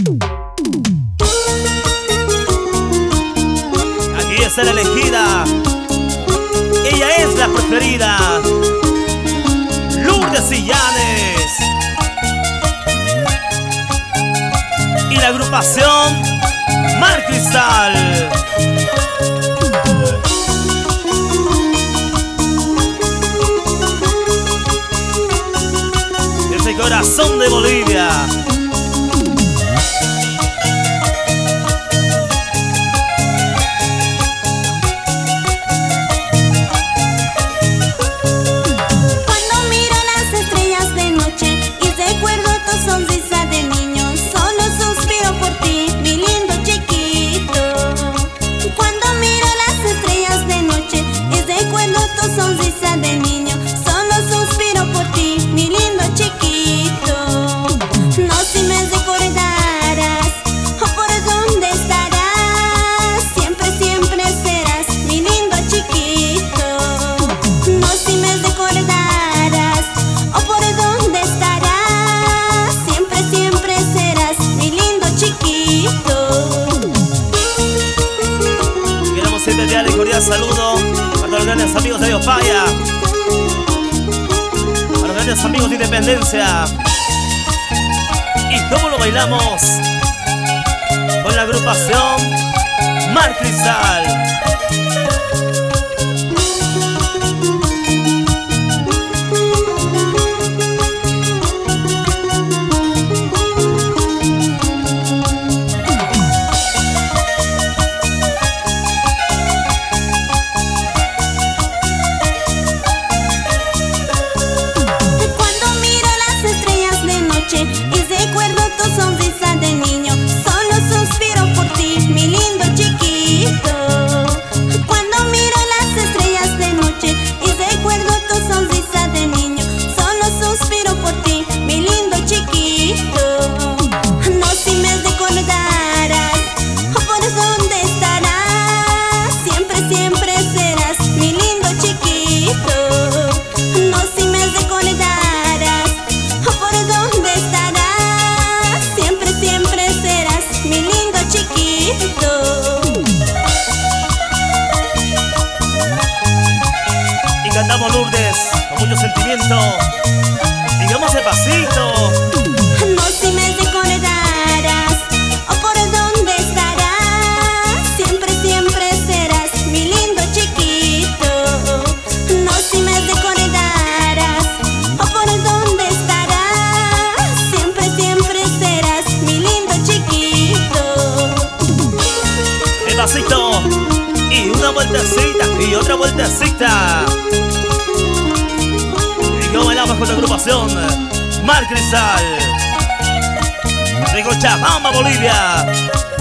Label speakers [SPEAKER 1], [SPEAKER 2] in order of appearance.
[SPEAKER 1] Aquí está la elegida, ella es la preferida, Lourdes Illanes. Y la agrupación Mar Cristal. Ese corazón de Bolivia.
[SPEAKER 2] Cuando miro las estrellas de noche y recuerdo tu sonrisa de niño, solo suspiro por ti, mi lindo chiquito. Cuando miro las estrellas de noche y recuerdo tu sonrisa de niño, solo suspiro por ti, mi lindo chiquito. No, si me recordarás, o por dónde estarás, siempre, siempre serás mi lindo chiquito. No, si me recordarás, o por dónde estarás, siempre, siempre serás mi lindo chiquito.
[SPEAKER 1] Queremos enviarle un cordial saludo a los grandes amigos de Diosfaya, a los grandes amigos de Independencia. ¿Y cómo lo bailamos? Con la agrupación Mar Cristal.
[SPEAKER 2] Cuando miro las estrellas de noche y recuerdo tu sonrisa de niño, solo suspiro por ti, mi lindo chiquito. Cuando miro las estrellas de noche y recuerdo tu sonrisa de niño, solo suspiro por ti, mi lindo chiquito. No, si me recordarás, o por dónde estarás, siempre, siempre serás mi lindo chiquito. No, si me recordarás, o por dónde estarás, siempre, siempre serás mi lindo chiquito.
[SPEAKER 1] Y cantamos Lourdes con mucho sentimiento. Digamos el pasito.
[SPEAKER 2] No, si me recordarás, o por dónde estarás, siempre, siempre serás mi lindo chiquito. No, si me recordarás, o por dónde estarás, siempre, siempre serás mi lindo chiquito.
[SPEAKER 1] El pasito. Y una vueltecita y otra vueltecita. Y cómo bailamos con la agrupación Mar Cristal de Cochabamba, Bolivia.